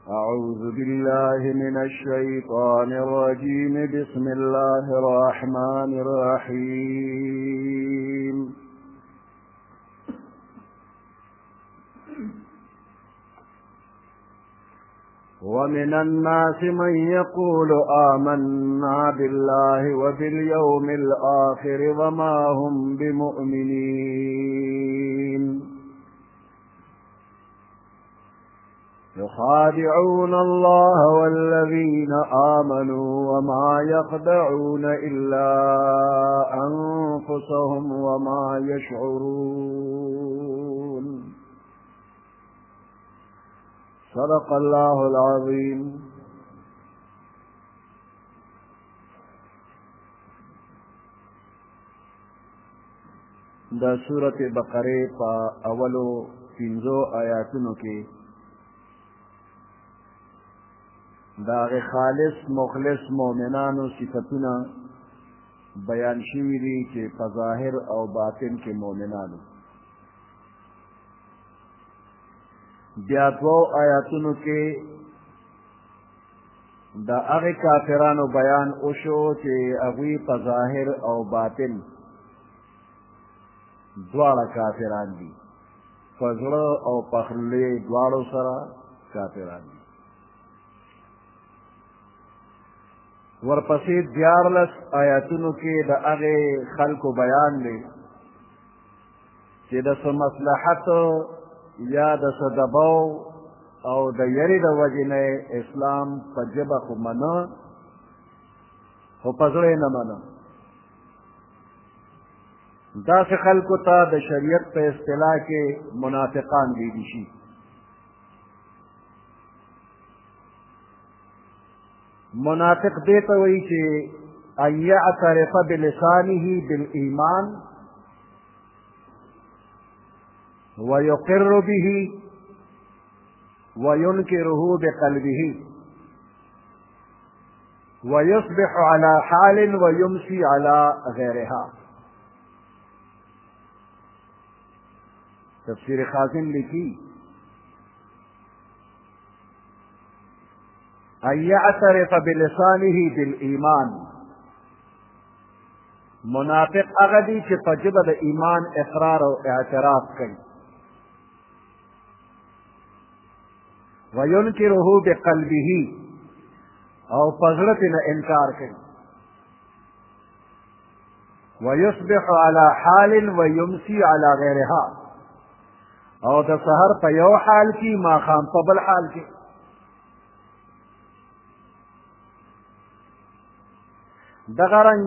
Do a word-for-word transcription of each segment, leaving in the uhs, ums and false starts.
أعوذ بالله من الشيطان الرجيم. بسم الله الرحمن الرحيم. ومن الناس من يقول آمنا بالله وباليوم الآخر وما هم بمؤمنين يخادعون الله والذين آمنوا وما يخدعون إلا أنفسهم وما يشعرون. صدق الله العظيم. دا سورة بقرة پا اولو پنزو آیاتونو کے دا خالص مخلص مومنانو صفتنا بیان شوی دی کہ بظاہر او باطن کے مومنانو. بیا دو آیاتونو کے دا اغی کافرانو بیان اوشو چے اغوی بظاہر او باطن دوارا کافران دی، فزر او پخلی دوارو سرا کافران دی. ورپسی دیارلس آیاتونو کے دا اغی خلق بیان دی چی دا سو مصلحت یا دا سو دباو او دا یری دا وجن اسلام پا جبا خو منا خو پزر نمانا. دا سے خلقو تا دا شریعت پا اصطلاح کے منافقان دی دیشی. منافق دیتا ہوئی کہ ان یعترف بلسانه بالایمان ویقر به وینکره بقلبه ویصبح على حال ویمسی على غیرها. تفسیر خازن لکھی ان یعترف بلسانه بالایمان، منافق اغدی چی پجب دا ایمان اقرار و اعتراف کئی، وینکره بقلبه او پزرتنا انکار کئی، ویصبح على حال ویمسی على غیرها او دا سحر پا یو حال کی ما خام پا بل حال کی. دغرنگ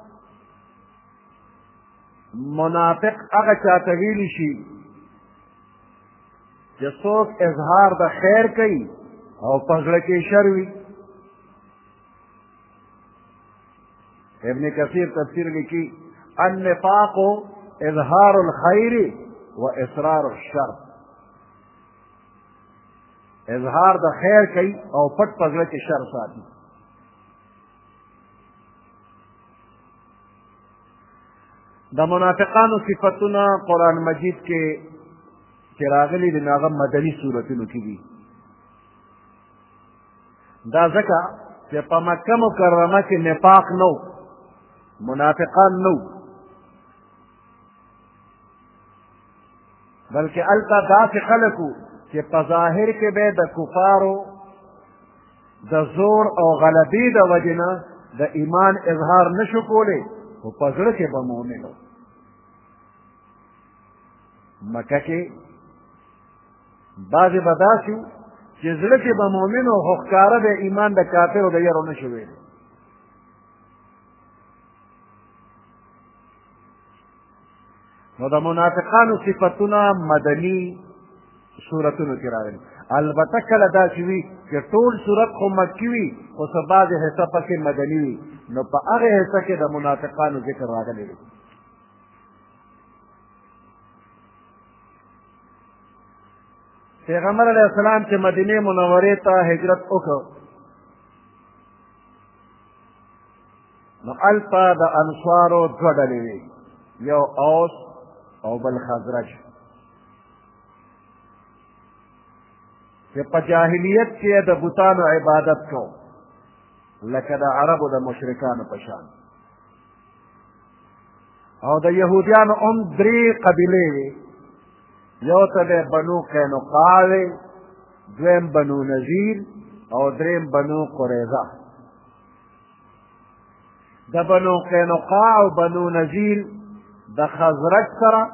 منافق اغا چاہتا ویلی شی جسوک اظہار دا خیر کئی او پزڑ کے شروی. ابن کثیر تفسیر لکی النفاق اظہار الخیر و اسرار الشر، اظہار دا خیر کئی او پٹ پزڑ کے شر ساتھی. دا منافقانو صفتنا قرآن مجید کے چراغلی دی ناغم مدنی صورتونو کی دی. دا ذکا کہ پا مکہ مکرمہ کے نفاق نو، منافقان نو، بلکہ التا دا سے خلقو کہ پا ظاہر کے بے دا کفارو دا زور او غلبی دا وجنا دا ایمان اظہار نشو کولے وہ پزڑ کے بمومنو. مکہ کے بعض بداسو چی زڑ کے بمومنو خخکارا دے ایمان دا کافر و دا یرو نشوے. نو دا منافقانو صفتنا مدنی صورتونو کی راغلی. البته کله دا چې وي چې ټول صورت خو مکی وي خو څه بعضې حصه پکې مدني وي، نو په هغې حصه کې د منافقانو ذکر راغلی دی. پیغمبر علیه السلام چې مدینې منورې ته هجرت وکړ نو هلته د انصارو دوه ډلې وې، یو اوس او بل خزرج. چې په جاهلیت کې د بوتانو عبادت کو لکه د عربو د مشرکانو په شان. او د یهودیانو هم درې قبیلې وې، یو ته د بنو قینقاع وې، دویم بنو نذیر او دریم بنو قریظه. د بنو قینقاع او بنو نذیر د خزرج سره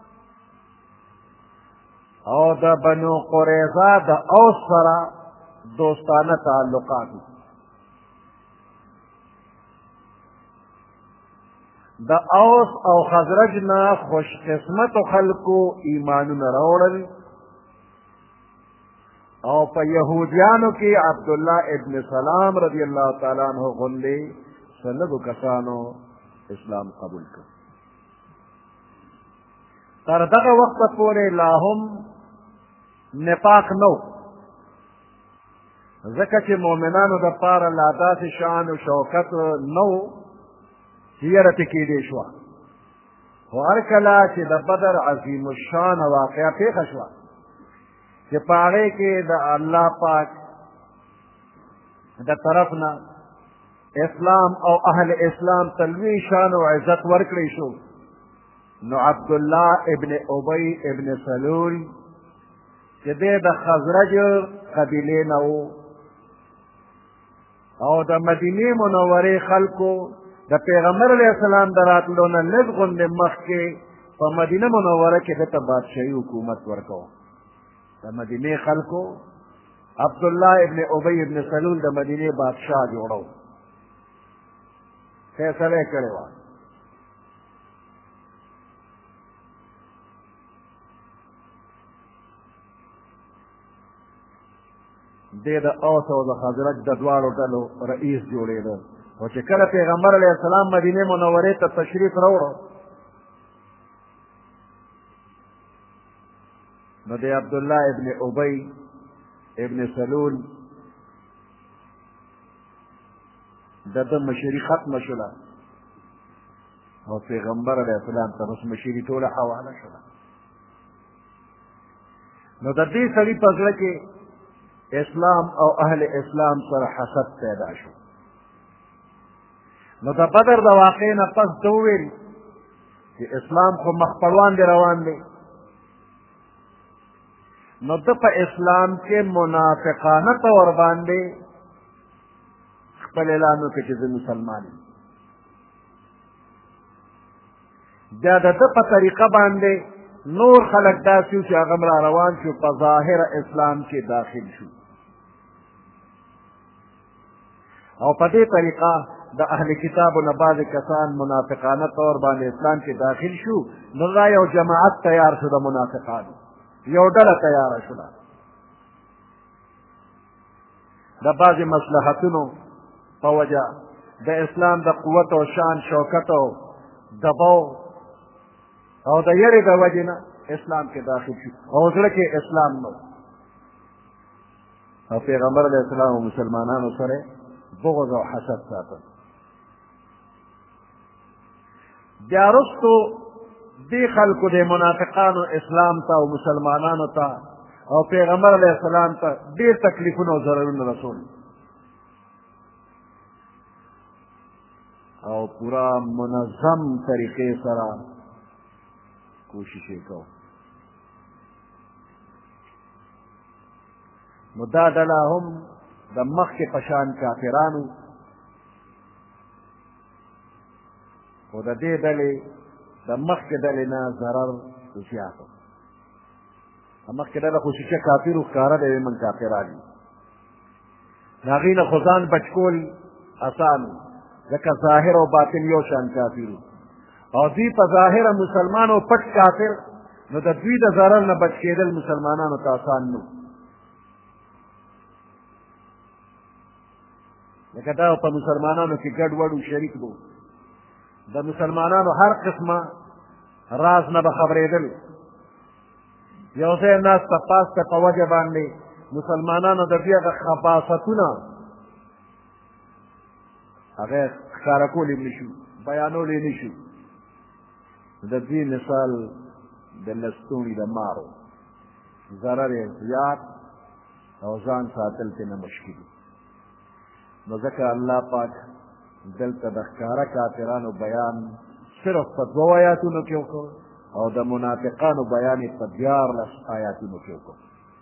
او د بنو قریظه د اوس سره دوستانه تعلقات. د اوس او خزرج نه خوش قسمتو خلکو ایمانونه راوړل او په یهودیانو کې عبدالله ابن سلام رضی الله تعالی عنہ غوندې څه لږو کسانو اسلام قبول کړ. تر دغه وخته پورې لا هم نفاق نه و، ځکه چې مؤمنانو دپاره لا داسې شان و شوکت نه و چې یره ترې کېدی شوه. خو هر کله چې د بدر عظیم الشان واقعه پېښه شوه چې په هغې کې د الله پاک د طرف نه اسلام او اهل اسلام ته لوی شان او عزت ورکړی شو، نو عبدالله ابن ابی ابن سلول چې دی د خزرج قبیلې نه و او د مدینې منورې خلکو د پیغمبر علیه السلام د راتلو نه لږ غوندې مخکې په مدینه منوره کې دته بادشاهي حکومت ورکوه. د مدینې خلکو عبدالله ابن ابی ابن سلول د مدینې بادشاه جوړو، فیصله یې کړې وه. دی د اوس او د خزرج د دواړو ډلو رئیس جوړېده. او چې کله پیغمبر علیه السلام مدینې منورې ته تشریف راوړو نو د عبدالله ابن ابی ابن سلول د ده مشري ختمه شوله او پیغمبر علیه السلام ته اوس مشري ټوله حواله شوله. نو د دې سړي په زړه کې اسلام او اهل اسلام سره حسد پیدا شو. نو د بدر د واقعې نه پس ده وویل چې اسلام خو مخپړوان دی روان دی. نو ده په اسلام کې منافقانه طور باندې خپل اعلان وکړ چې زه مسلمان یم. بیا د ده په طریقه باندې نور خلک داسې وو چې هغه هم را روان شو، په ظاهره اسلام کې داخل شو. او په دې طریقه د اهل کتابو نه بعضې کسان منافقانه طور باندې اسلام کې داخل شو. نو دا یو جماعت تیار شو د منافقانو، یو ډله تیاره شوله. د بعضې مصلحتونو په وجه د اسلام د قوت او شان شوکت او دباو او د یرې د وجې نه اسلام کې داخل شو او زړه کې اسلام نه او پیغمبر علیه السلام او مسلمانانو سره بغض او حسد ساتل. بیا وروستو دې خلکو د منافقانو اسلام ته او مسلمانانو ته او پیغمبر علیه السلام ته ډېر تکلیفونه او ضررونه رسول او پورا منظم طریقې سره کوشش یې کو. نو دا ډله هم د مخکې په شان کافرانو، خو د دې ډلې د مخکې ډلې نه ضرر زیات و. د مخکې ډله خصوصي کافرو ښکاره دی وایي من کافران یو، د هغې نه خو ځان بچ کول اسان و ځکه ظاهر او باطن یو شان کافر او دوی په ظاهره مسلمان او پټ کافر، نو د دوی د ضرر نه بچ کېدل مسلمانانو ته اسان نه. لکه دا په مسلمانانو کې ګډ وډ شریک و، د مسلمانانو هر قسمه راز نه به خبرېدل. یو ځای ناسته پاسته په وجه باندې مسلمانانو د دوی هغه خباثتونه هغه ښکاره کولی نه شو، بیانولی نه شو. د دې مثال د لستوڼي د مارو ضرر یې زیات او ځان ساتل ترې نه مشکل دي. نو ځکه الله پاک دلته د ښکاره کافرانو بیان صرف په دوو آیاتونو کې وکړ او د منافقانو بیان یې په دیارلس آیاتونو کې وکړ.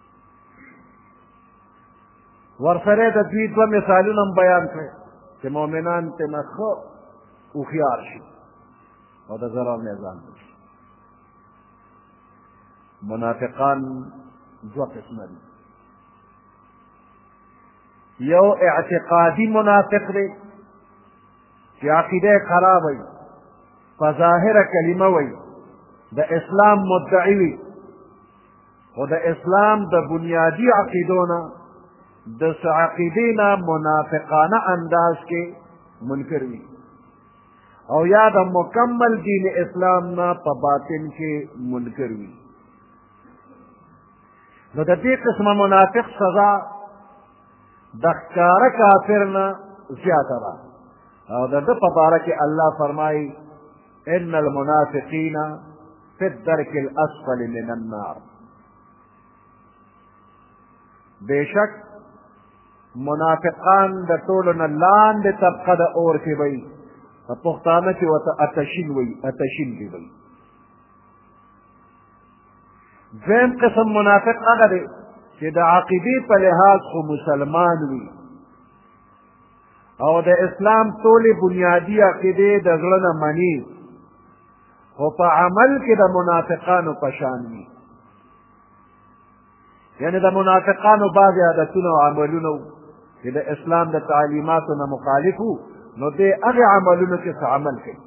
ورسره د دوی دوه مثالونه هم بیان کړئ چې مؤمنان ترېنه ښه هوښیار شي او د ضرر نه ځان بچي. منافقان دوه قسمه دي. یو اعتقادي منافق دی چې عقیده خراب وي، په ظاهره کلمه وي، د اسلام مدعي وي، خو د اسلام د بنیادي عقیدو نه د عقیدې نه منافقانه انداز کې منکر وي، او یا د مکمل دین اسلام نه په باطن کې منکر وي. نو د دې قسمه منافق سزا د ښکاره کافر نه زیاته ده، او د ده په باره کې الله فرمایي ان المنافقین فی الدرک الاسفل من النار. بېشک منافقان د ټولو نه لاندې طبقه د اور کې وي، په پښتانه کې ورته اتشین وي، اتشین کې وي. دویم قسم منافق هغه دی چې د عقیدې په لحاظ خو مسلمان وي او د اسلام ټولې بنیادي عقیدې د زړه نه مني، خو په عمل کې د منافقانو په شان وي. یعنې د منافقانو بعضې عادتونه او عملونه چې د اسلام د تعلیماتو نه مخالف وو، نو دې هغې عملونو کې څه عمل کوي.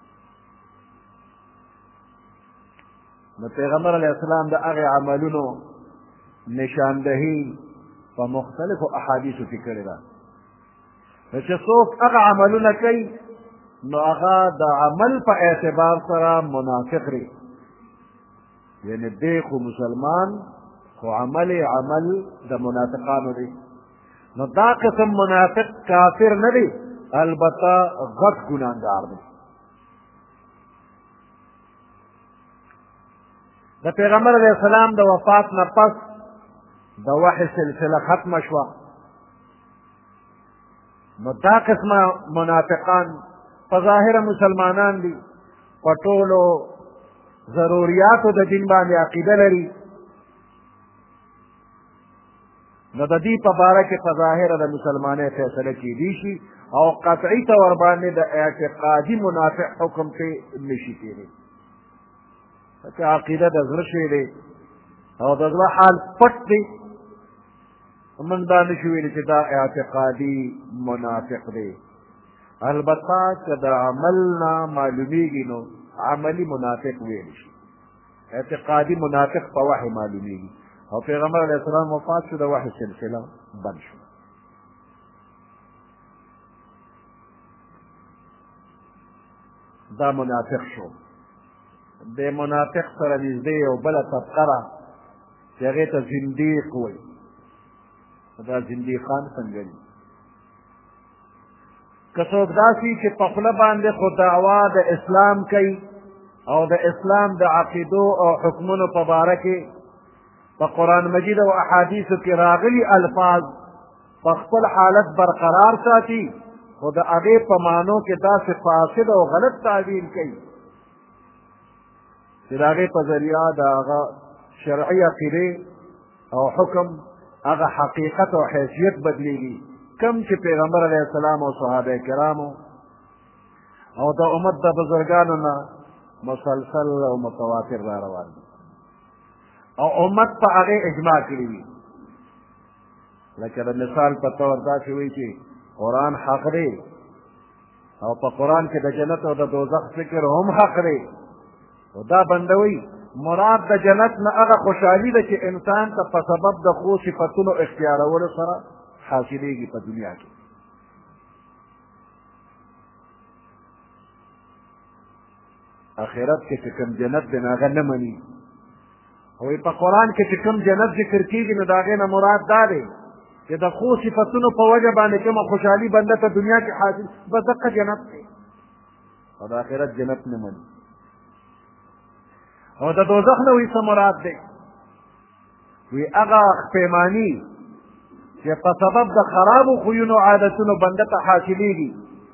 نو پیغمبر علیه السلام د هغې عملونو نشاندهي په مختلفو احادیثو کې کړې ده. نو چې څوک هغه عملونه کوي نو هغه د عمل په اعتبار سره منافق دی، یعنې دی خو مسلمان خو عمل عمل د منافقانو دی. نو دا قسم منافق کافر نه دی، البته غټ ګناهګار دی. د پیغمبر علیه السلام د وفات نه پس د وحی سلسله ختمه شوه، نو دا قسمه منافقان په ظاهره مسلمانان دي، په ټولو ضروریاتو د دین باندې عقیده لري، نو د دې په باره کې په ظاهره د مسلمانۍ فیصله کیدی شي او قطعي طور باندې د اعتقادي منافق حکم پرې نشي کېدی، ځکه عقیده د زړه شی دی او د زړه حال پټ دی. موږ دا نشو ویلی چې دا اعتقادي منافق دی. البته که د عمل نه معلومیږي نو عملي منافق ویلی شي. اعتقادي منافق په وحی معلومیږي، او پیغمبر علیه السلام وفات شو، د وحی سلسله بند شو. دا منافق شو. د منافق سره نږدې یو بله طبقه ده چې هغې ته زندیق وایي. دا زندیقان څنګه دي؟ که څوک داسې چې په خوله باندې خو دعوا د اسلام کوي او د اسلام د عقیدو او حکمونو په باره کې په قرآن مجید او احادیثو کې راغلي الفاظ په خپل حالت برقرار ساتي، خو د هغې په معنو کې داسې فاسد او غلط تعبیر کوي چې د هغې په ذریعه د هغه شرعي عقیدې او حکم هغه حقیقت او حیثیت بدلیږي، کم چې پیغمبر علیه السلام او صحابه کرامو او د امت د بزرګانو نه مسلسل او متواتر را روان دي او امت په هغې اجماع کړي وي. لکه د مثال په طور داسې وایي چې قرآن حق دی او په قرآن کې د جنت او د دوزخ فکر هم حق دی، او دا بندوي مراد د جنت نه هغه خوشحالي ده چې انسان ته په سبب د ښو صفتونو اختیارولو سره حاصلېږي په دنیا کې. آخرت کې چې کوم جنت دی نو هغه نه مني، او په قرآن کې چې کوم جنت ذکر کېږي نو د هغې نه مراد دا دی چې د ښو صفتونو په وجه باندې کومه خوشحالي بنده ته دنیا کې حاصل بس دقه جنت دی، او د آخرت جنت نه مني. او د دوزخ نه وایي څه مراد دی؟ وایي هغه خپیماني چې په سبب د خرابو خویونو عادتونو بنده ته حاصلېږي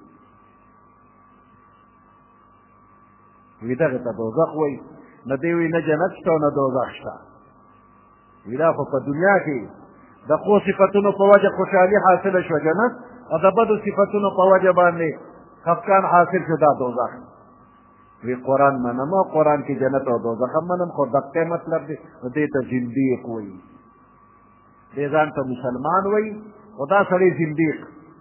وي دغې ته دوزخ وایي نه دی وي نه جنت شته او نه دوزخ شته وي دا خو په دنیا کې د ښو صفتونو په وجه خوشحالي حاصله شوه جنت او د بدو صفتونو په وجه باندې خفقان حاصل شو دا دوزخ وی قرآن منم او قرآن کې جنت او دوزخ هم منم خو دقیق مطلب دی دې ته زندیق وایي دې ځان ته مسلمان وایي خو دا سړی زندیق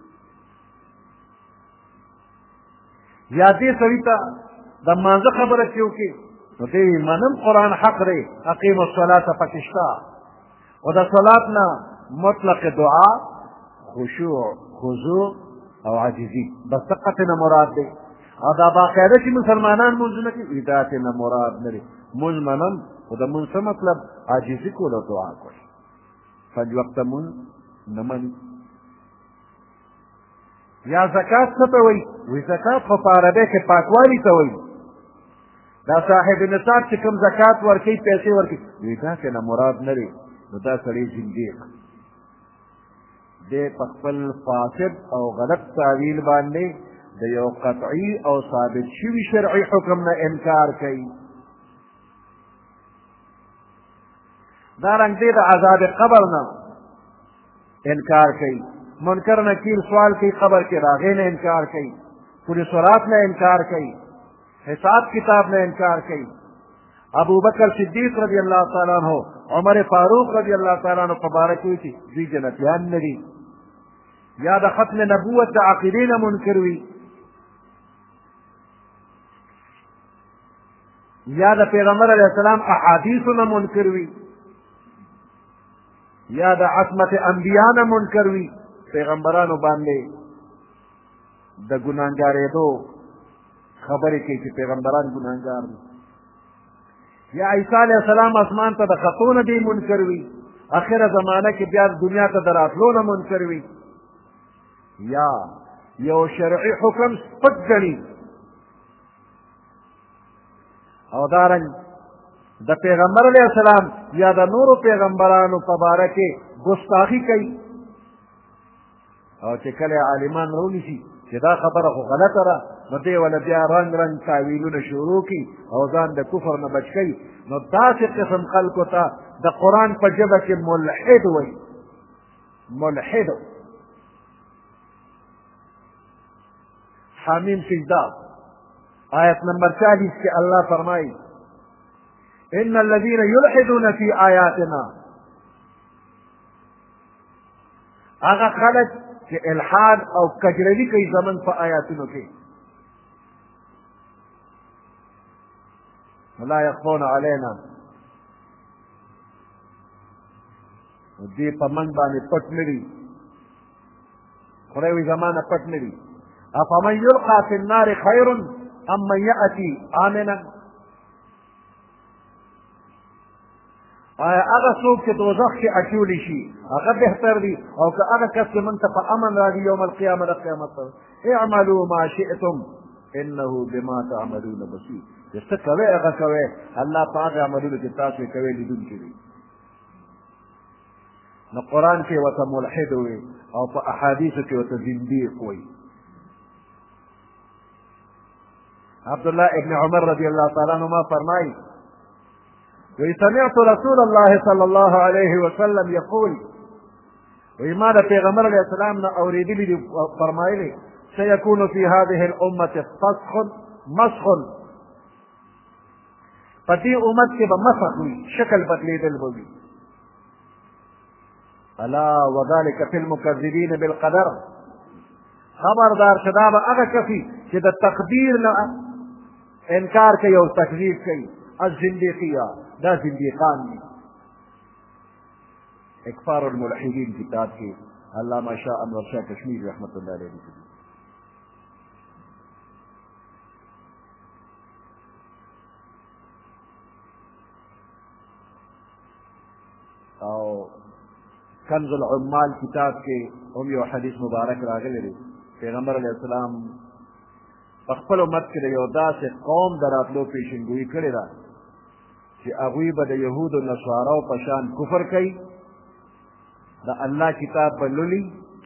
یا دې سړي ته د مانځه خبره چې وکړي نو دې وي منم قرآن حق دی اقیم الصلاة پکې شته او د صلات نه مطلق دعا خشوع خضوع او عاجزي بس دقت نه مراد دی او دا باقاعده چې مسلمانان مونځونه کوي وي دا ترې نه مراد نه دی مونځ منم خو د مونځ څه مطلب عاجزي کول او دعا کول پنج وخته مونځ نه مني یا زکات څه ته وایي وایي زکات خو په عربۍ کې پاکوالي ته وایي دا صاحب نصاب چې کوم زکات ورکوي پیسې ورکوي وایي دا ترې نه مراد نه دی نو دا سړی زندیق دی په خپل فاسد او غلط تعویل باندې د یو قطعي او ثابت شوي شرعي حکم نه انکار کوي دارنګ دی د عذاب قبر نه انکار کوي منکر نکیر سوال کوي قبر کې راغې نه انکار کوي پوری صراط نه انکار کوي حساب کتاب نه انکار کوي ابو بکر صدیق رضی اللہ تعالی عنہ عمر فاروق رضی اللہ تعالی عنہ په باره کې وي چې دوی جنتیان نه دي یا د ختم نبوت د عقیدې نه منکر وي یا د پیغمبر علیه السلام احادیثو نه منکر وي یا د عصمت انبیا نه منکر وي پیغمبرانو باندې د ګناهګارېدو خبرې کوي چې پیغمبران ګناهګار دي یا عیسی علیه السلام اسمان ته د خطو نه دی منکر وي اخره زمانه کې بیا دنیا ته د راتلو نه منکر وي یا یو شرعي حکم سپک ګڼي او دارنګ د پیغمبر علیه السلام یا د نورو پیغمبرانو په باره کې ګستاخي کوي او چې کله عالمان رونیسي چې دا خبره خو غلطه ده نو دی ولا بیا رنګ رنګ تاویلونه شروع کړي او ځان د کفر نه بچ کوي نو داسې قسم خلکو ته د قرآن په ژبه کې ملحد وایي ملحد حامیم سجده آیت نمبر چالیس کے اللہ فرمائی ان الذین یلحدون فی آیاتنا هغه خلک چې الحاد او کجروي کوي زمونږ په آیاتونو کې لا یخفون علینا دوی په موږ باندې پټ نه دي خدای وایي زما نه پټ نه دي افمن یلقى فی النار خیر ام من یأتی آمنا آیا هغه څوک چې دوزخ کې اچولی شي هغه بهتر دي او که هغه کس چې موږ ته په امن راځي یوم القیامه د قیامت پر اعملوا ما شئتم انه بما تعملون بصیر چې څه کوئ هغه کوئ الله په هغه عملونو چې تاسو یې کوئ لیدونکی دی نو قرآن کې ورته ملحد وي او په احادیثو کې ورته زندیق وي عبدالله ابن عمر رضی اللہ تعالیٰ عنہما فرمائی سمعت رسول الله صلی الله علیه وسلم یقول ما د پیغمبر علیه السلام نه اورېدلي دي فرمایلي سيكون في هذه الامة فسخ مسخ په دې امت کې به مسخ وي شکل بدلېدل به وي الا وذلك في المكذبين بالقدر خبردار چې دا به هغه کسي چې د تقدیر نه انکار کوي او تکذیب کوي الزندیقیه دا زندیقان دي اکفار الملحدین کتاب کې علامه شاه انور شاه کشمیر رحمت الله علیه لیکلي او کنز العمال کتاب کې هم یو حدیث مبارک راغلی دی پیغمبر علیه السلام په خپل امت کې د یو داسې قوم د راتلو پیشنګویي کړې ده چې هغوی به د یهودو نصاراو په شان کفر کوي د الله کتاب به لولي،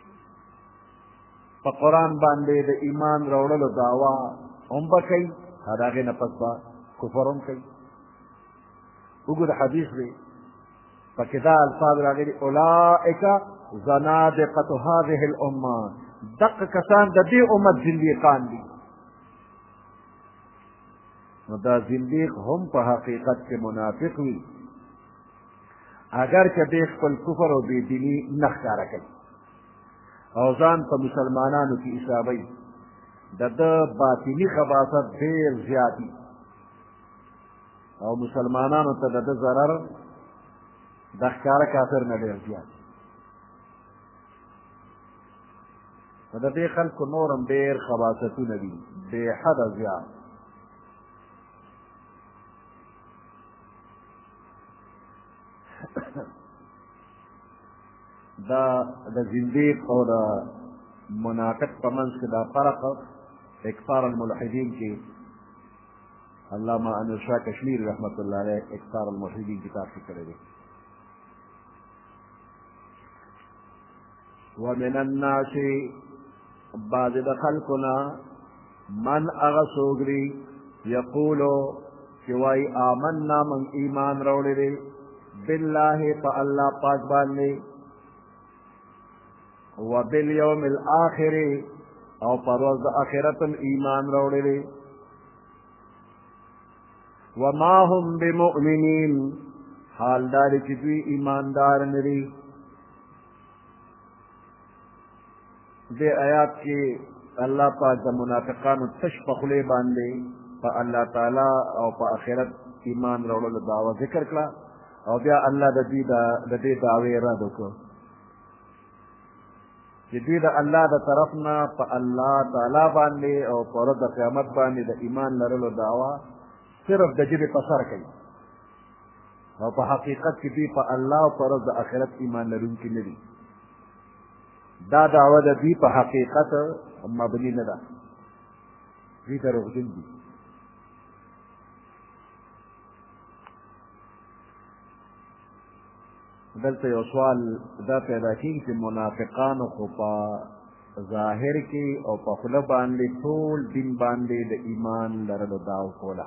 په قرآن باندې د ایمان راوړلو دعوا هم به کوي، د هغې نه پس به کفر هم کوي. وګوره حدیث دی پکې دا الفاظ راغلي اولئک زنادقة هذه الامه، دقه کسان د دې امت زندیقان دي. نو دا زندیق هم په حقیقت کې منافق وي، اگر که دی خپل کفر او بېدیني نه ښکاره کوي او ځان په مسلمانانو کې حسابوي، د ده باطني خباثت ډېر زیات دي او مسلمانانو ته د ده ضرر د ښکاره کافر نه ډېر زیات. نو د دې خلکو نور هم ډېر خباثتونه دي بې حده زیات. دا د زندیق او د منافق په منځ کې دا فرق اکثار الملحدین کې علامه انور شاه کشمیری رحمت الله علیه اکثار الملحدین کتاب کې کړی دی. ومن الناس بعض د خلقنا من هغه څوک دی یقولو چې وایي آمنا من ایمان راوړی دی بالله په الله پاک باندې وبالیوم الاخر او پر ورځ د آخرت ایمان راوړی دی وما هم بمؤمنین حال دا دی چې دوی ایماندار نه دي. دې آیات کې الله پاک د منافقانو تش په خولې باندې په الله تعالی او په آخرت ایمان راوړلو دعوه ذکر کړه او بیا الله د دوی د دې دعوې رد وکړو چې دوی د الله د طرف نه په الله تعالی باندې او په ورځ د قیامت باندې د ایمان لرلو دعوه صرف د ژبې په سر کوي او په حقیقت کې دوی په الله او په ورځ د آخرت ایمان لرونکي نه دي. دا دعوه د دوی په حقیقت مبني نه ده، دوی دروغجن دي. دلته یو سوال دا پیدا کېږي چې منافقانو خو په ظاهر کې او په خوله باندې ټول دین باندې د ایمان لرلو دعوه کوله،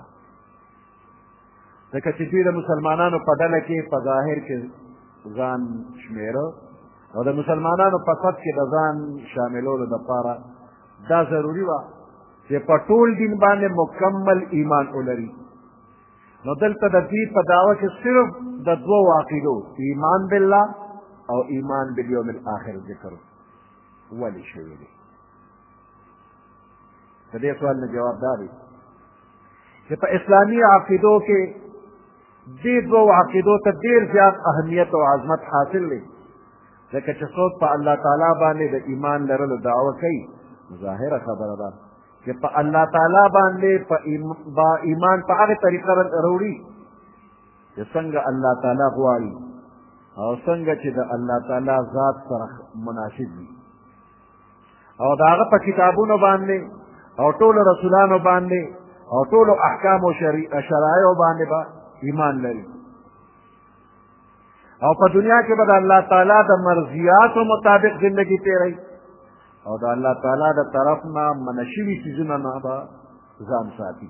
ځکه چې دوی د مسلمانانو په ډله کې په ظاهر کې ځان شمیره او د مسلمانانو په صف کې د ځان شاملولو دپاره دا ضروري وه چې په ټول دین باندې مکمل ایمان ولري. نو دلته د دوی په دعوه کې صرف د دوو عقیدو ایمان بالله او ایمان بالیوم الاخر ذکر ولې شوی دی؟ د دې سوال نه جواب دا دی چې په اسلامي عقیدو کې دې دوو عقیدو ته ډېر زیات اهمیت او عظمت حاصل دی، ځکه چې څوک په الله تعالی باندې د ایمان لرلو دعوه کوي ظاهره خبره ده چې په الله تعالی باندې با ایمان په هغه طریقه راوړي چې څنګه الله تعالی غواړي او څنګه چې د الله تعالی ذات سره مناسب وي او د هغه په کتابونو باندې او ټولو رسولانو باندې او ټولو احکام او شرایعو باندې به ایمان لري او په دنیا کې به د الله تعالی د مرضیاتو مطابق زندگی تیروي او د الله تعالی د طرف نه منع شوي څیزونه نه به ځان ساتي.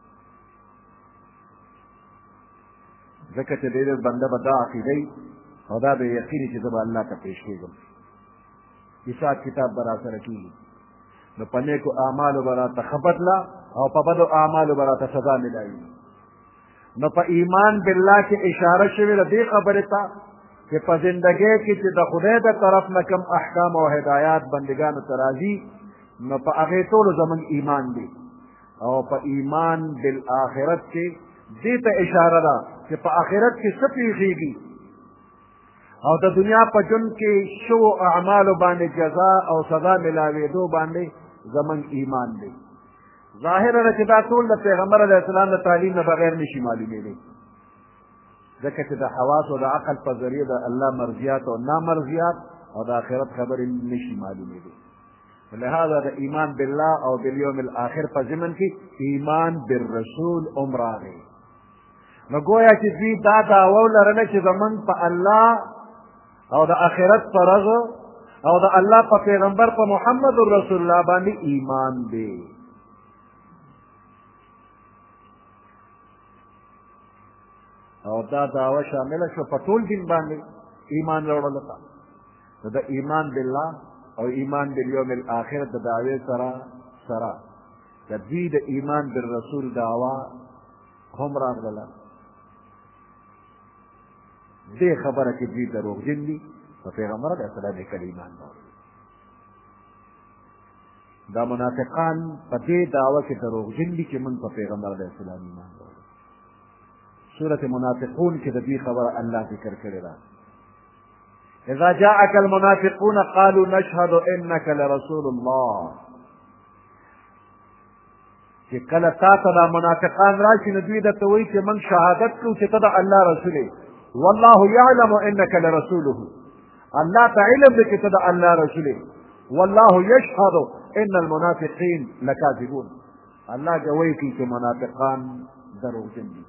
ځکه چې ډېر بنده به دا عقیده او دا به یقیني چې زه به الله ته پیش کېږم، حساب کتاب به راسره کېږي، نو په نیکو اعمالو به راته ښه بدله او په بدو اعمالو به راته سزا ملایي. نو په ایمان بالله کې اشاره شوې ده دې خبرې ته چې په زندګۍ کې چې د خدای د طرف نه کوم احکام او هدایات بندګانو ته راځي نو په هغې ټولو زموږ ایمان دی او په ایمان بالآخرت کې دې ته اشاره ده چې په آخرت کې څه پېښېږي او د دنیا په ژوند کې شو اعمالو باندې جزا او سزا ملاوېدو باندې زموږ ایمان دی. ظاهره ده چې دا ټول د پیغمبر علیه السلام د تعلیم نه بغیر نشي معلومېدی، ځکه چې د حواس او د عقل په ذریعه د الله مرضیات او نامرضیات او د آخرت خبرې نشي معلومېدی. لهذا د ایمان بالله او بالیوم الاخر په ضمن کې ایمان بالرسول هم راغی. نو گویا چې دوی دا دعوه لرله چې زموږ په الله او د آخرت په ورځ او د الله په پیغمبر په محمد رسول الله باندې ایمان دی. او دا دعوه شامله شو په ټول دین باندې ایمان راوړلو ته. نو د ایمان بالله او ایمان بالیوم الاخر د دعوې سره سره د دوی د ایمان بالرسول دعوه هم راغله. دې خبره کې دوی دروغجن دي په پیغمبر علیه السلام یې کله ایمان راوړی. دا منافقان په دې دعوه کې دروغجن دي چې موږ په پیغمبر علیه السلام ایمان راوړو. سورة منافقون کې د دې خبره الله ذکر کړې ده. اذا جاءك المنافقون قالوا نشهد انك لرسول الله. چې کله تا ته دا منافقان راشي نو دوی درته وایي چې موږ شهادت کوو چې ته د الله رسول یې. والله يعلم انك لرسوله. الله ته علم دی چې ته د الله رسول یې. والله يشهد ان المنافقين لكاذبون. الله گواهی کوي چې منافقان دروغجن دي.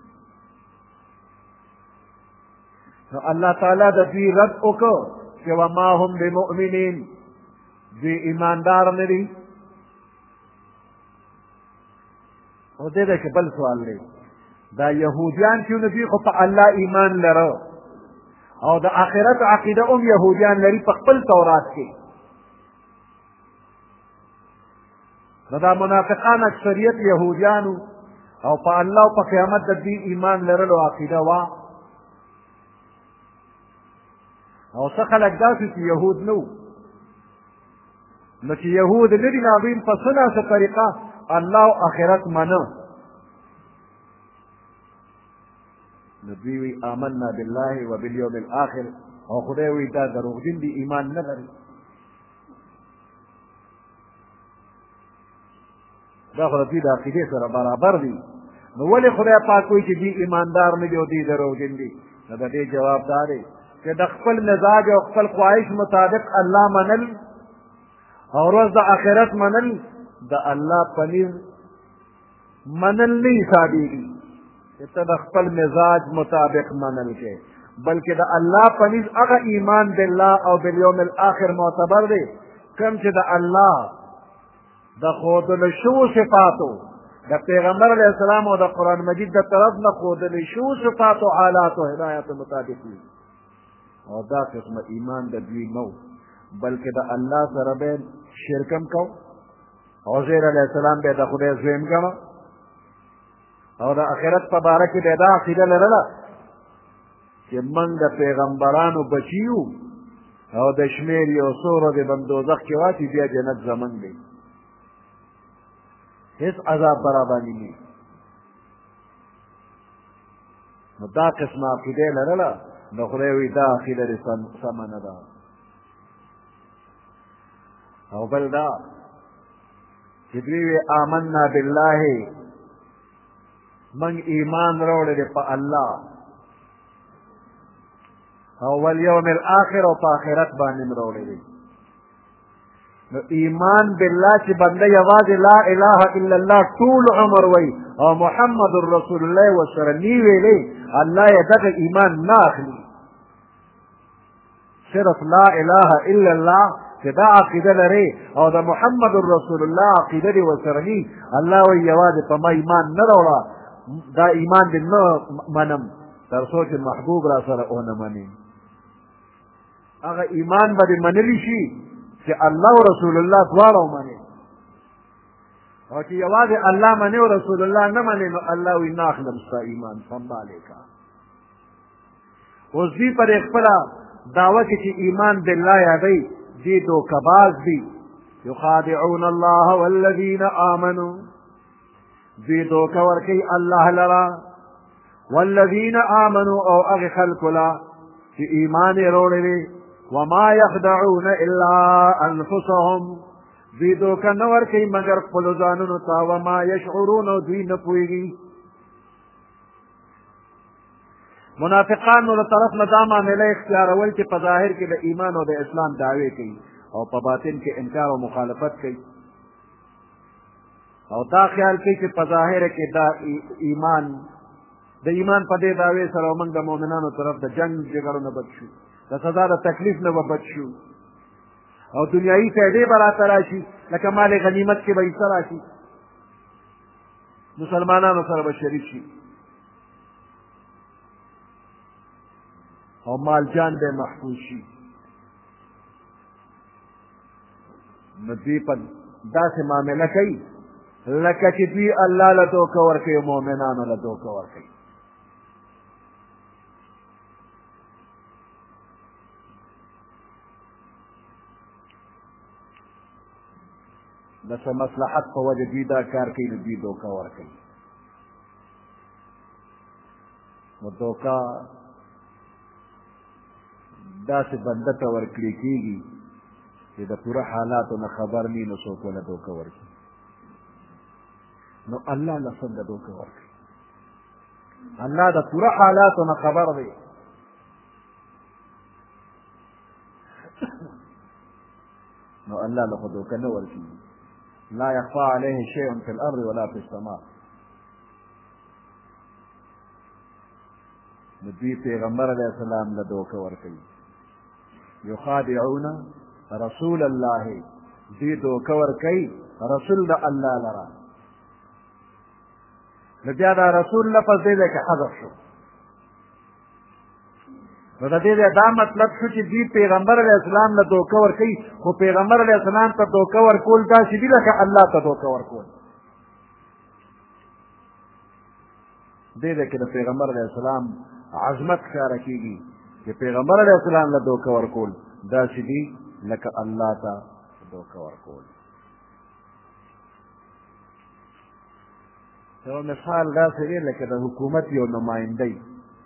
نو الله تعالی د دوی رد وکړو چې وما هم بمؤمنین، دوی ایماندار نه دي. او دې ده کې بل سوال دی، دا یهودیان چې نو دوی خو په الله ایمان لره او د آخرت عقیده هم یهودیان لري په خپل تورات کې. نو دا منافقان اکثریت یهودیانو او په الله او په قیامت د دوی ایمان لرلو عقیده وه. او څه خلک داسې چې یهود نه وو، نو چې یهود نه دي نو هغوی په څه ناسه طریقه الله او آخرت منه. نو دوی وی آمنا بالله و بالیوم الاخر، او خدای وی دا دروغجن دي ایمان نه لري. دا خو د دوی د عقیدې سره برابر دي. نو ولې خدای پاک وایي چې دوی ایماندار نه دي او دوی دروغجن دي؟ نو د دې جواب دا دی چې د خپل مزاج او خپل خواهش مطابق الله منل او ورځ د آخرت منل د الله په نزد منل نه حسابېږي چې ته د خپل مزاج مطابق منل کې، بلکې د الله په نزد هغه ایمان بالله او بالیوم الاخر معتبر دی کوم چې د الله د ښودلو شوو صفاتو د پیغمبر علیه السلام او د قرآن مجید د طرف نه ښودلې شوو صفاتو حالاتو هدایاتو مطابق وي. او دا قسمه ایمان د دوی نه و، بلکې د الله سره به شرک هم کو. عزیر علیه السلام به د خدای زویم ګڼه او د آخرت په باره کې به دا عقیده لرله چې موږ د پیغمبرانو بچي یو او د شمېر یو څو ورځې به دوزخ کې واچي بیا جنت زموږ دی، هېڅ عذاب به راباندې نه وي. نو دا قسمه عقیده یې لرله. نو خدای وی دا عقیده دې سمه نه ده. او بل دا چې دوی وی آمنا بالله، من ایمان راوړی دی په الله او والیوم الاخر او په آخرت باندې م راوړی دی. نو ایمان بالله چې بنده یوازې لا اله الا الله ټول عمر وی او محمد رسول الله ورسره نی ویلی، الله یې دغه ایمان نه اخلي. صرف لا اله الا الله چې دا عقیده لري او د محمد رسول الله عقیده دې ورسره ني، الله وایي یوازې په ما ایمان نه راوړه، دا ایمان دې نه منم تر څو چې محبوب را سره ونه مني. هغه ایمان به دې منلی شي چې الله او رسول الله دواړه ومني، او چې یوازې الله مني او رسول الله نه مني نو الله وایي نه اخلم ستا ایمان سنبالې کا. اوس دوی پر خپله دعوه کې چې ایمان بالله یادوي دی دوکباز دي. یخادعون الله والذین آمنوا، دوی دوکه ورکوي الله لرا، والذین آمنوا او هغې خلکو له چې ایمان یې راوړی دی. وما یخدعون الا انفسهم، دوی دوکه نه ورکوي مګر خپلو ځانونو ته. وما یشعرون، او دوی نه پوهېږي. منافقانو له طرف نه دا معامله اختیارول چې په ظاهر کې د ایمان او د اسلام دعوې کوي او په باطن کې انکار او مخالفت کوي، او دا خیال کوي چې په ظاهر کې دا ایمان د ایمان په دې دعوې سره موږ د مؤمنانو طرف د جنګ جګړو نه بچ شو، د سزا د تکلیف نه به بچ شو او دنیایي فایدې به راته راشي لکه مال غنیمت کې به حصه راشي مسلمانانو سره به شریک شي او مال جان به محفوظ شي نو دوی په داسې معامله کوي لکه چې دوی الله له دوکه ورکوي او مؤمنانو له دوکه ورکوي د څه مصلحت په وجه دوی دا کار کوي نو دوی دوکه ورکوي نو دوکه داسې بنده ته ورکړل کېږي چې د پوره حالاتو نه خبر نه وي نو څوک ونه دوکه ورکړي نو الله له څنګه دوکه ورکړي الله د پوره حالاتو نه خبر دی نو الله له خو دوکه نه ورکړي لا يخفى عليه شيء في الأرض ولا في السماء دوی پیغمبر علیہ السلام له دوکه ورکوي یخادعون رسول الله دوی دوکه ورکوي رسول د الله لره نو بیا دا رسول لفظ دی دی که حذف شو نو د دې دا مطلب شو چې دوی پیغمبر علیه السلام له دوکه ورکوي خو پیغمبر علیه السلام ته دوکه ورکول داسې دي لکه الله ته دوکه ورکول دې دی کې د پیغمبر علیه السلام عظمت ښکاره کېږي چې پیغمبر علیه السلام له دوکه ورکول داسې دي لکه الله ته دوکه ورکول یو مثال داسې دی لکه د حکومت یو نمایندی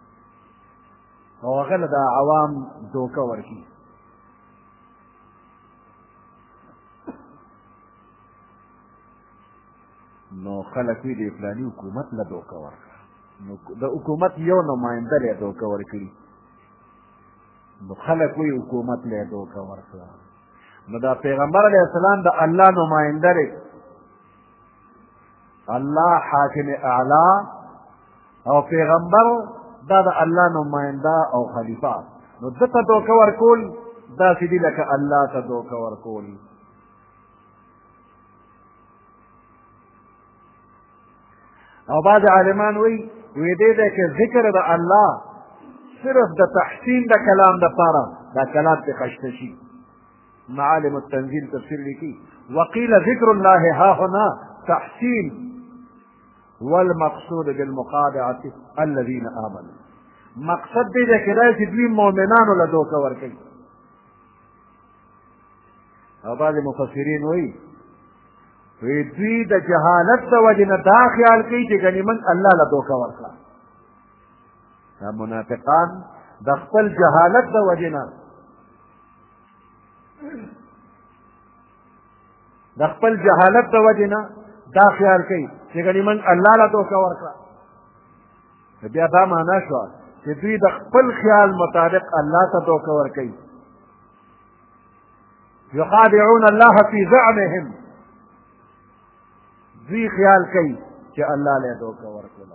او هغه له د عوام دوکه ورکړي نو خلک وي د فلاني حکومت له دوکه ورکړه نو د حکومت یو نماینده له دوکه ورکړي نو خلک وي حکومت له دوکه ورکړه نو دا پیغمبر علیه السلام د الله نماینده دی الله حاکم اعلی او پیغمبر دا د الله نماینده او خلیفه نو ده ته دوکه ورکول داسې دي لکه الله ته دوکه ورکول او بعض عالمان وی وی دې ده چې ذکر د الله صرف د تحسین د کلام دپاره دا کلام پې خشته شي معالم التنزیل تفسیر لیکي وقیل ذکر الله ها هنا تحسین والمقصود بالمخادعة الذين آمنوا مقصد دې ده چې دا چې دوی مؤمنانو له دوکه ورکوي او بعض مفسرین وایي وی دوی د جهالت د وجې نه دا خیال کوي چې ګنې موږ الله له دوکه ورکړه دا منافقان د خپل جهالت د وجې نه د خپل جهالت د وجې نه دا خیال کوي چې ګنې موږ الله له دوکه ورکړه بیا دا معنا شوه چې دوی د خپل خیال مطابق الله ته دوکه ورکوي یخادعون الله فی زعمهم دوی خیال کوي چې الله له دوکه ورکړه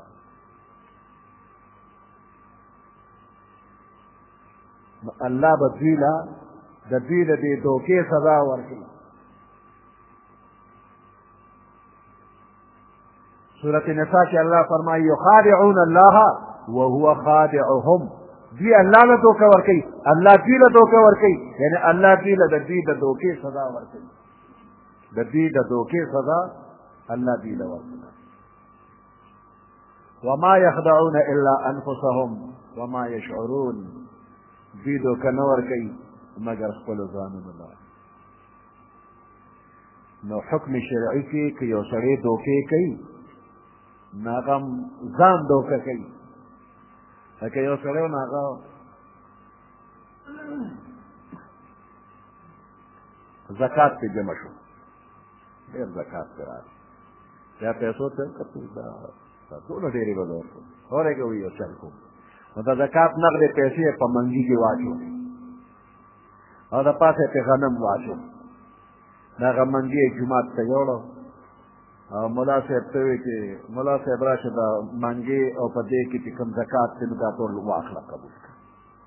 نو الله به دوی له د دوی د دې دوکې سزا ورکوي سورة نساء کې الله فرمایي یخادعون الله وهو خادعهم دوی الله له دوکه ورکوي الله دوی له دوکه ورکوي یعنی الله دوی له د دوی د دوکې سزا ورکوي د دوی د دوکې سزا الله دوی له ورکوي وما يخدعون الا انفسهم وما يشعرون دوی دوکه نه ورکوي مګر خپلو ځانونو له نو حکم شرعي کې که یو سړی دوکې کوي نو هغه ځان دوکه کوي لکه یو سړی و نو هغه زکات پې جمع شو ډېر زکات پې راغی بیا پیسو ته کتل دا ټوله ډېرې به زه ورکړم اورېږه وي یو چل کوم نو د زکات نغدې پیسې یې په منګي کې واچولې او د پاسه یې پې غنم واچول د هغه منګي یې جومات ته یوړو او ملا صاحب ته وی چې ملا صاحب راشه د منګي او په دې کې چې کوم زکات دی نو دا ټول واخله قبول کړه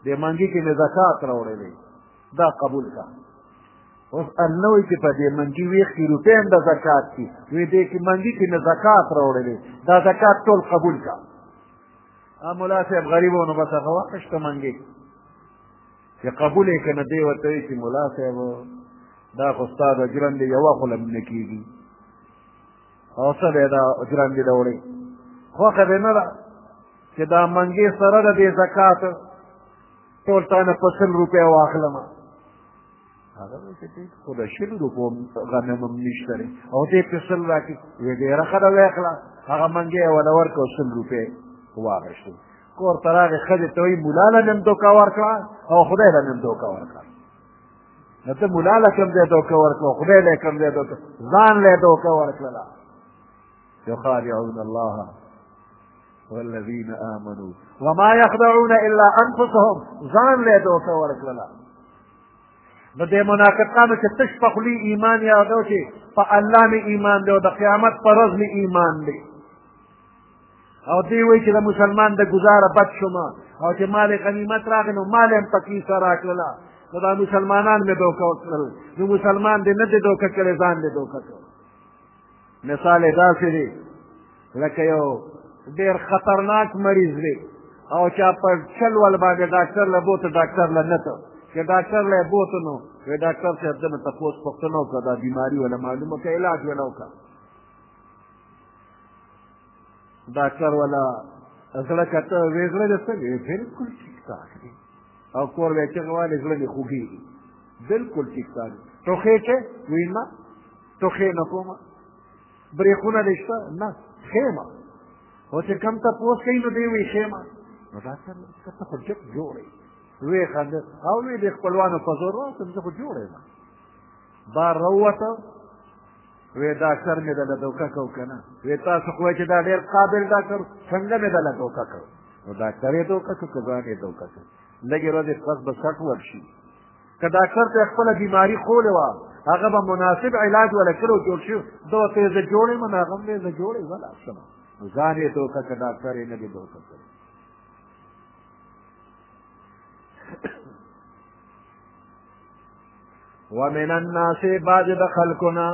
دې منګي کې مې زکات راوړلی دا قبول کا اوس النوی چې په دې منګي ویښتې روپۍ هم د زکات دي وی دې کې منګي کې مې زکات راوړلی دا زکات ټول قبول کا ملا صاحب غریب و نو بس هغه واخیسته منګي چې قبول یې که نه دی ورته وایي چې ملا صاحب دا خو ستا د ژرندې یوه خوله نه کېږي او څه دی دا ژرندې راوړې خوښه دې نه ده چې دا منګې سره د دې زکات ټول تا نه په سل روپۍ واخلم هغه وایي چې دې خو د شلو روپو غنم هم نشته دی او دې پې سل راکړي ویې ډېره ښه ده واخله هغه منګې یې وله ورکړه او سل روپۍ واخیستې کور ته راغې ښځې ته وایي ملا له مې دوکه ورکړه او خدای له مې دوکه ورکړه نو ته ملا له کوم ځای دوکه ورکړه خدای له کوم ځای دوکه ځان له دوکه ورکړله يخادعون الله والذين آمنوا وما يخدعون إلا أنفسهم ځان له دوکه ورکړله نو دې منافقانو چې تش په خولي ایمان یادو چې په الله مې ایمان دی او د قیامت په ورځ مې ایمان دی او دی وایي چې د مسلمان د ګزاره بد شومه او چې مال غنیمت راغی نو مال یې هم په کیسه راکړله نو دا مسلمانان مې دوکه وکړل نو مسلمان دې نه دی دوکه کړی ځان دې دوکه کړ مثال یې داسې دی لکه یو ډېر خطرناک مریض دی او چا په چل ول باندې ډاکټر له بوته ډاکټر له نه ته چې ډاکټر له یې بوته نو وی ډاکټر صاحب ده نه تپوس پوښتنه وکړه دا بیماري وله معلومه کړه علاج وله وکړه ډاکټر والا زړه کته وی زړه دې څنګه بالکل ټیک ټاک دی او کور وی چغه والی زړه دې خوږېږي بالکل ټیک ټاک دی ټوخې کې وی نه ټوخې نه کومه برېښونه دې شته نه ښېمه او چې کم تپوس کوي نو دی وی ښېمه نو ډاکټر ته خو جب جوړی وی خنده او وی د خپلوانو په زور راوستم زه خو جوړ یم بار راووته وی ډاکټر مې دله دوکه کو که نه وی تاسو خو وایي چې دا ډېر قابل ډاکټر څنګه مې دله دوکه کو نو ډاکټر یې دوکه کو که ځان یې دوکه کو لږې ورځې پس به سټ ورشي که ډاکټر ته خپله بیماري خولې وه هغه به مناسب علاج وله کړی و جوړ شوي ده ورته یې زه جوړ یم نو هغه هم یې زه جوړ یم وله شمه نو ځان یې دوکه که ډاکټر یې نه دي دوکه کړی ومن الناس بعض د خلقنا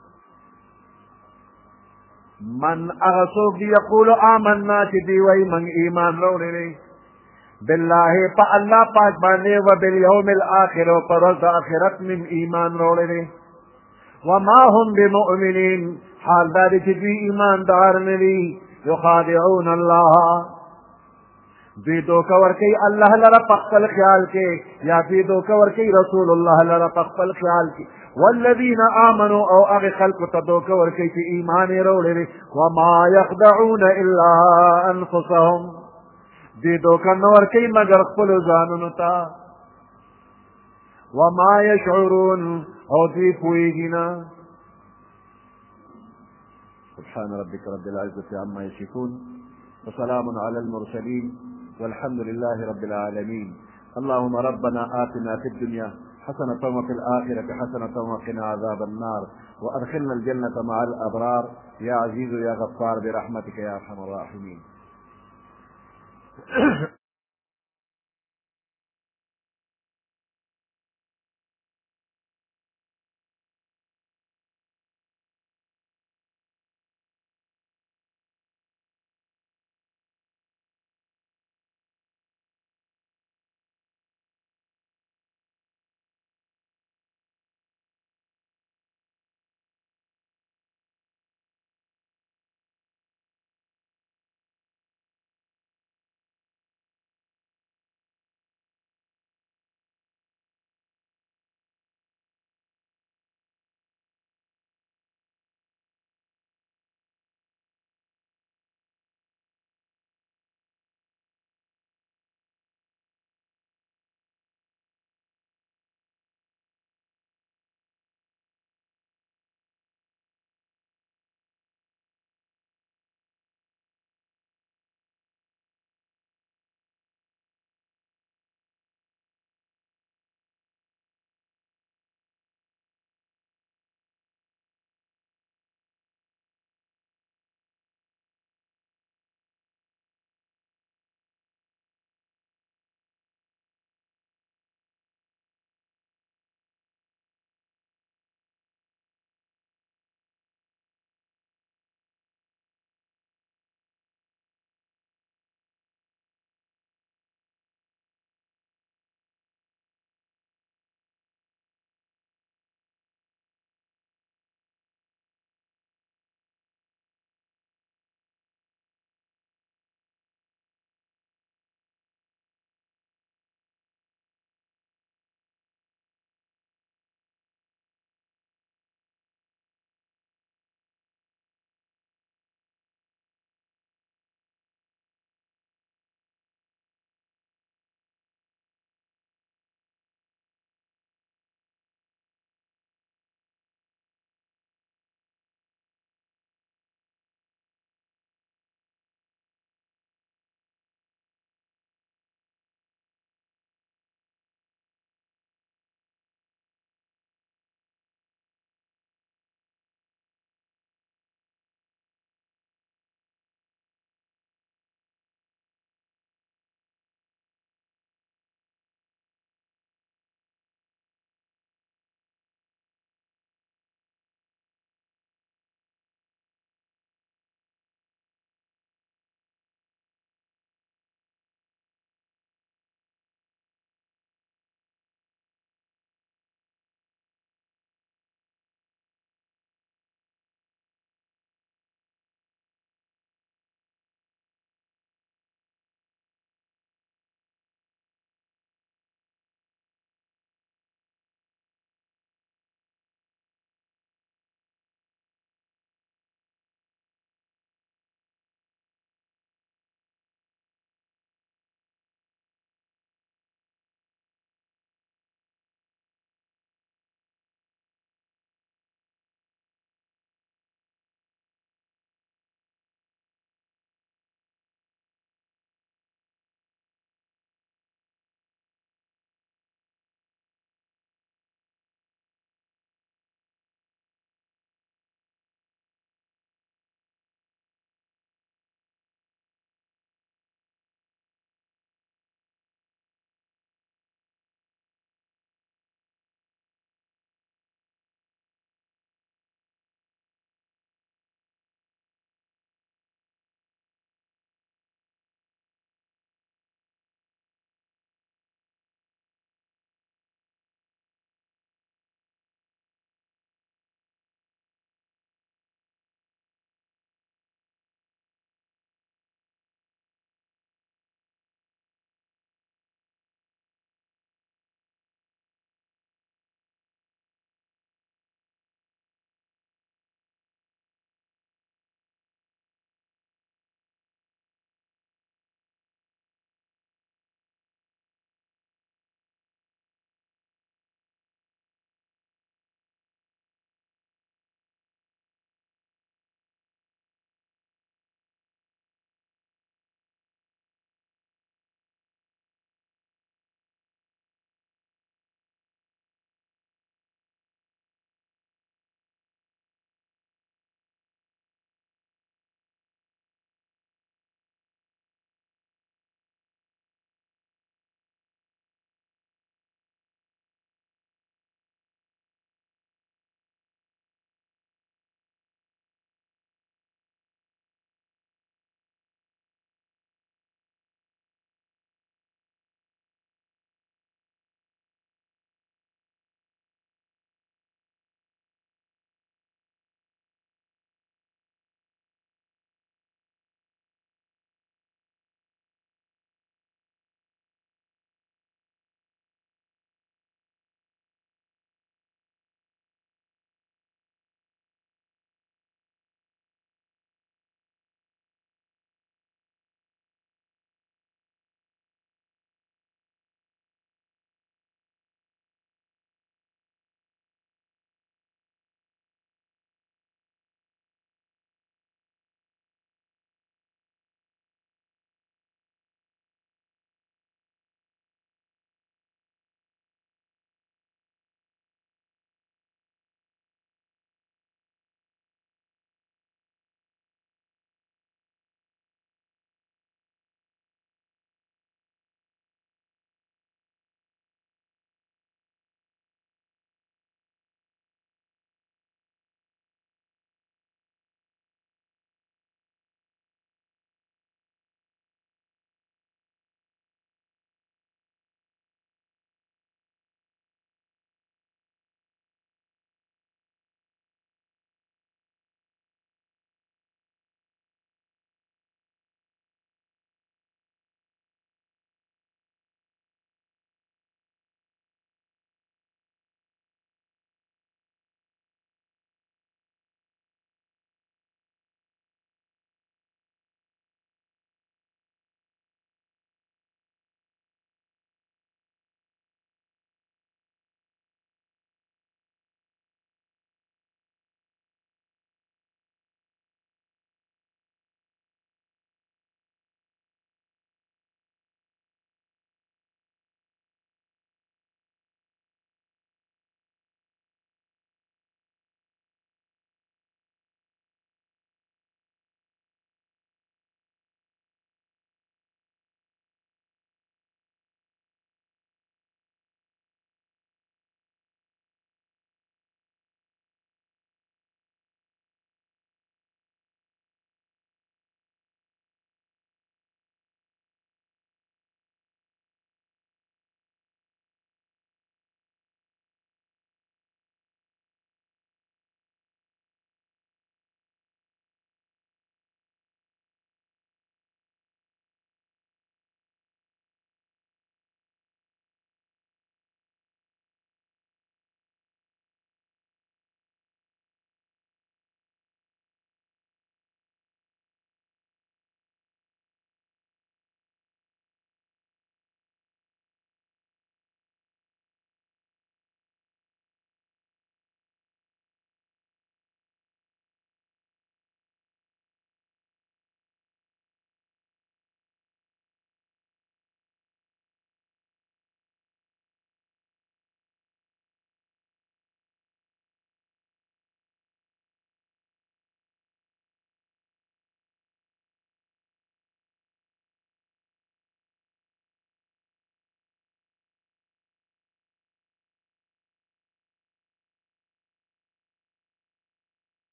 من اغسوک دی یقول آمنا چی دی وی من ایمان روڑی دی باللہ پا اللہ پاک باندے و بالیوم الاخر و پر روز آخرت من ایمان روڑی دی وما هم بمؤمنین حال داری چی دی ایمان دار ندی یخادعون اللہ دوی دوکه ورکی الله لره په خپل خیال کې یا دوی دوکه ورکی رسول الله لره په خپل خیال کې والذین آمنوا او هغه خلکو ته دوکه ورکی چې ایمان یې راوړی وما یخدعون الا انفسهم دوی دوکه نه ورکی مګر خپلو ځانونو ته وما یشعرون او دوی پوهېږي نه سبحان ربك رب العزة عما يصفون وسلام على المرسلين والحمد لله رب العالمين اللهم ربنا آتنا في الدنيا حسنة وفي الآخرة حسنة وقنا عذاب النار وأدخلنا الجنة مع الأبرار يا عزيز يا غفار برحمتك يا أرحم الراحمين